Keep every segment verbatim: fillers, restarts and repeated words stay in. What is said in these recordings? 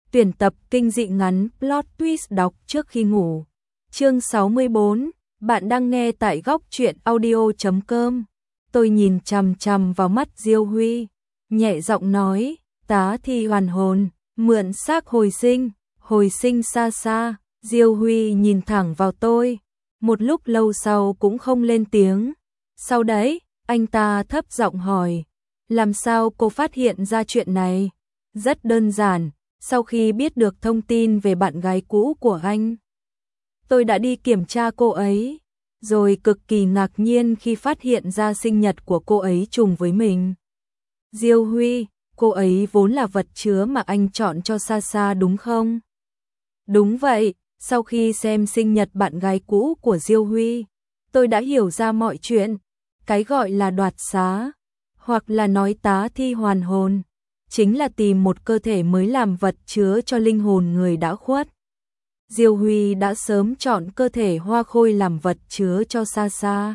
Tuyển tập kinh dị ngắn plot twist đọc trước khi ngủ. Chương sáu mươi bốn, bạn đang nghe tại góc truyện audio chấm com. Tôi nhìn chằm chằm vào mắt Diêu Huy, nhẹ giọng nói, tá thi hoàn hồn, mượn xác hồi sinh, hồi sinh xa xa. Diêu Huy nhìn thẳng vào tôi, một lúc lâu sau cũng không lên tiếng. Sau đấy, anh ta thấp giọng hỏi, làm sao cô phát hiện ra chuyện này? Rất đơn giản, sau khi biết được thông tin về bạn gái cũ của anh, tôi đã đi kiểm tra cô ấy, rồi cực kỳ ngạc nhiên khi phát hiện ra sinh nhật của cô ấy trùng với mình. Diêu Huy, cô ấy vốn là vật chứa mà anh chọn cho Sa Sa đúng không? Đúng vậy, sau khi xem sinh nhật bạn gái cũ của Diêu Huy, tôi đã hiểu ra mọi chuyện. Cái gọi là đoạt xá, hoặc là nói tá thi hoàn hồn, chính là tìm một cơ thể mới làm vật chứa cho linh hồn người đã khuất. Diêu Huy đã sớm chọn cơ thể Hoa Khôi làm vật chứa cho Sa Sa.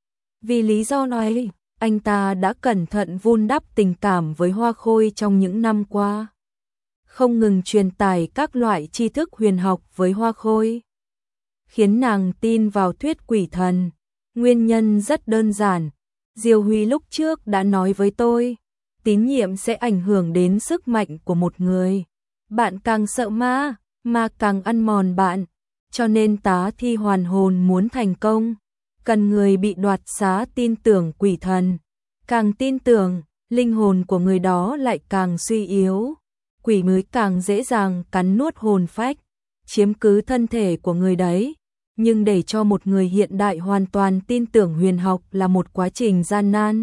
Vì lý do này, anh ta đã cẩn thận vun đắp tình cảm với Hoa Khôi trong những năm qua, không ngừng truyền tải các loại tri thức huyền học với Hoa Khôi, khiến nàng tin vào thuyết quỷ thần. Nguyên nhân rất đơn giản, Diêu Huy lúc trước đã nói với tôi, tín nhiệm sẽ ảnh hưởng đến sức mạnh của một người. Bạn càng sợ ma, ma càng ăn mòn bạn, cho nên tá thi hoàn hồn muốn thành công, cần người bị đoạt xá tin tưởng quỷ thần. Càng tin tưởng, linh hồn của người đó lại càng suy yếu, quỷ mới càng dễ dàng cắn nuốt hồn phách, chiếm cứ thân thể của người đấy. Nhưng để cho một người hiện đại hoàn toàn tin tưởng huyền học là một quá trình gian nan.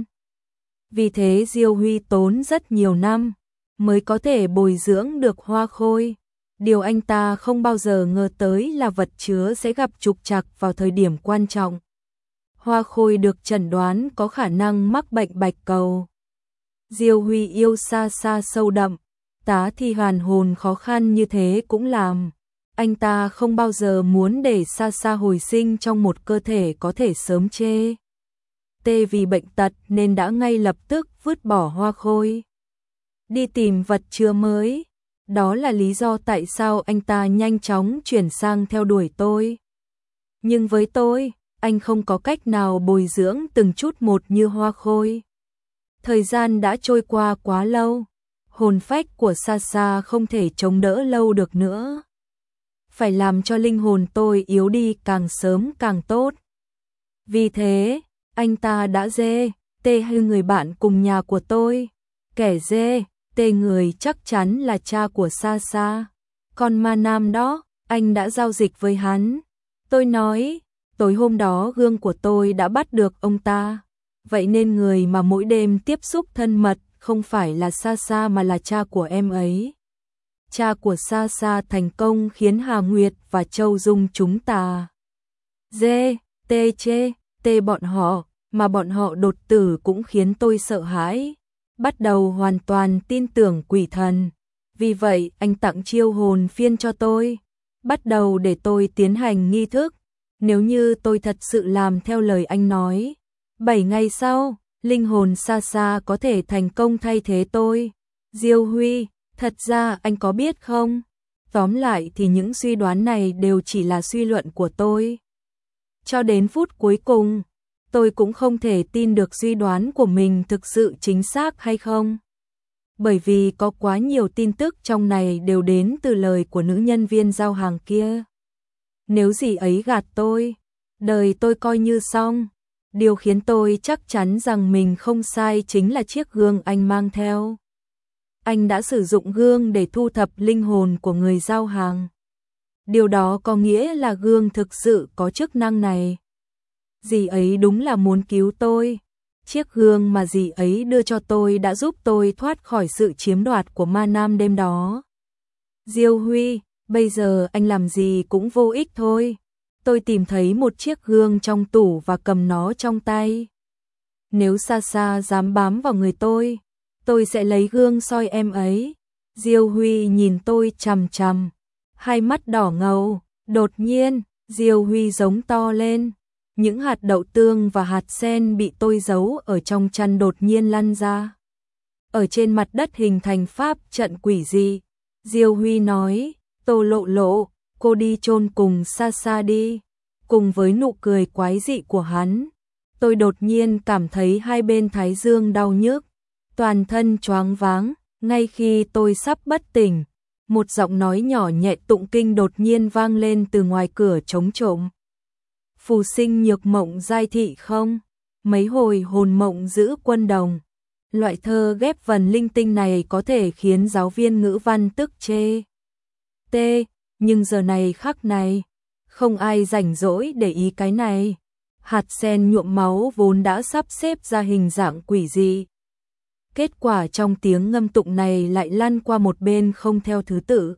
Vì thế Diêu Huy tốn rất nhiều năm mới có thể bồi dưỡng được Hoa Khôi. Điều anh ta không bao giờ ngờ tới là vật chứa sẽ gặp trục trặc vào thời điểm quan trọng. Hoa Khôi được chẩn đoán có khả năng mắc bệnh bạch cầu. Diêu Huy yêu Sa Sa sâu đậm, tá thi hoàn hồn khó khăn như thế cũng làm anh ta không bao giờ muốn để Sa Sa hồi sinh trong một cơ thể có thể sớm chê tê vì bệnh tật, nên đã ngay lập tức vứt bỏ Hoa Khôi, đi tìm vật chứa mới. Đó là lý do tại sao anh ta nhanh chóng chuyển sang theo đuổi tôi. Nhưng với tôi, anh không có cách nào bồi dưỡng từng chút một như Hoa Khôi. Thời gian đã trôi qua quá lâu, hồn phách của Sa Sa không thể chống đỡ lâu được nữa. Phải làm cho linh hồn tôi yếu đi càng sớm càng tốt. Vì thế, anh ta đã dê, tê hư người bạn cùng nhà của tôi. Kẻ dê, tê người chắc chắn là cha của Sa Sa. Còn ma nam đó, anh đã giao dịch với hắn. Tôi nói, tối hôm đó gương của tôi đã bắt được ông ta. Vậy nên người mà mỗi đêm tiếp xúc thân mật không phải là Sa Sa mà là cha của em ấy. Cha của Sa Sa thành công khiến Hà Nguyệt và Châu Dung chúng ta dê, tê chê, tê bọn họ, mà bọn họ đột tử cũng khiến tôi sợ hãi. Bắt đầu hoàn toàn tin tưởng quỷ thần. Vì vậy anh tặng chiêu hồn phiên cho tôi, bắt đầu để tôi tiến hành nghi thức. Nếu như tôi thật sự làm theo lời anh nói, bảy ngày sau, linh hồn Sa Sa có thể thành công thay thế tôi. Diêu Huy, thật ra anh có biết không? Tóm lại thì những suy đoán này đều chỉ là suy luận của tôi. Cho đến phút cuối cùng, tôi cũng không thể tin được suy đoán của mình thực sự chính xác hay không. Bởi vì có quá nhiều tin tức trong này đều đến từ lời của nữ nhân viên giao hàng kia. Nếu dì ấy gạt tôi, đời tôi coi như xong. Điều khiến tôi chắc chắn rằng mình không sai chính là chiếc gương anh mang theo. Anh đã sử dụng gương để thu thập linh hồn của người giao hàng. Điều đó có nghĩa là gương thực sự có chức năng này. Dì ấy đúng là muốn cứu tôi. Chiếc gương mà dì ấy đưa cho tôi đã giúp tôi thoát khỏi sự chiếm đoạt của ma nam đêm đó. Diêu Huy, bây giờ anh làm gì cũng vô ích thôi. Tôi tìm thấy một chiếc gương trong tủ và cầm nó trong tay. Nếu Sa Sa dám bám vào người tôi, tôi sẽ lấy gương soi em ấy. Diêu Huy nhìn tôi chằm chằm, hai mắt đỏ ngầu. Đột nhiên, Diêu Huy giống to lên. Những hạt đậu tương và hạt sen bị tôi giấu ở trong chăn đột nhiên lăn ra. Ở trên mặt đất hình thành pháp trận quỷ dị. Diêu Huy nói, Tô Lộ Lộ, cô đi chôn cùng xa xa đi. Cùng với nụ cười quái dị của hắn, tôi đột nhiên cảm thấy hai bên thái dương đau nhức, toàn thân choáng váng. Ngay khi tôi sắp bất tỉnh, một giọng nói nhỏ nhẹ tụng kinh đột nhiên vang lên từ ngoài cửa trống trộm. Phù sinh nhược mộng giai thị không? Mấy hồi hồn mộng giữ quân đồng. Loại thơ ghép vần linh tinh này có thể khiến giáo viên ngữ văn tức chê. T, nhưng giờ này khắc này, không ai rảnh rỗi để ý cái này. Hạt sen nhuộm máu vốn đã sắp xếp ra hình dạng quỷ dị. Kết quả trong tiếng ngâm tụng này lại lăn qua một bên không theo thứ tự.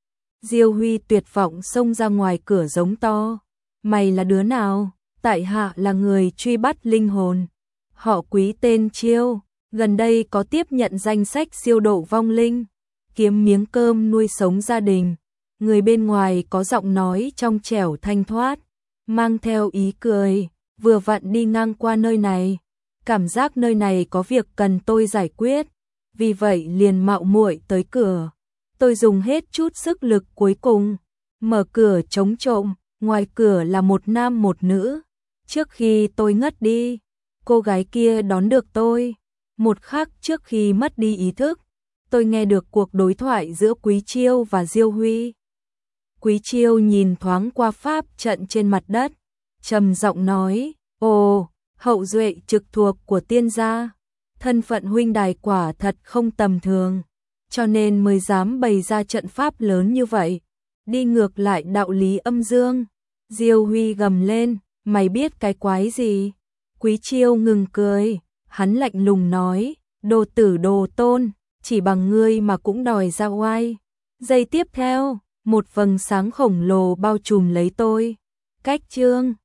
Diêu Huy tuyệt vọng xông ra ngoài cửa giống to. Mày là đứa nào? Tại hạ là người truy bắt linh hồn. Họ Quý tên Chiêu, gần đây có tiếp nhận danh sách siêu độ vong linh, kiếm miếng cơm nuôi sống gia đình. Người bên ngoài có giọng nói trong trẻo thanh thoát, mang theo ý cười, vừa vặn đi ngang qua nơi này. Cảm giác nơi này có việc cần tôi giải quyết, vì vậy liền mạo muội tới cửa. Tôi dùng hết chút sức lực cuối cùng, mở cửa trống trộm, ngoài cửa là một nam một nữ. Trước khi tôi ngất đi, cô gái kia đón được tôi. Một khắc trước khi mất đi ý thức, tôi nghe được cuộc đối thoại giữa Quý Chiêu và Diêu Huy. Quý Chiêu nhìn thoáng qua pháp trận trên mặt đất, trầm giọng nói, ồ, hậu duệ trực thuộc của tiên gia, thân phận huynh đài quả thật không tầm thường, cho nên mới dám bày ra trận pháp lớn như vậy, đi ngược lại đạo lý âm dương. Diêu Huy gầm lên, mày biết cái quái gì? Quý Chiêu ngừng cười, hắn lạnh lùng nói, đồ tử đồ tôn, chỉ bằng ngươi mà cũng đòi ra oai. Giây tiếp theo, một vầng sáng khổng lồ bao trùm lấy tôi. Cách chương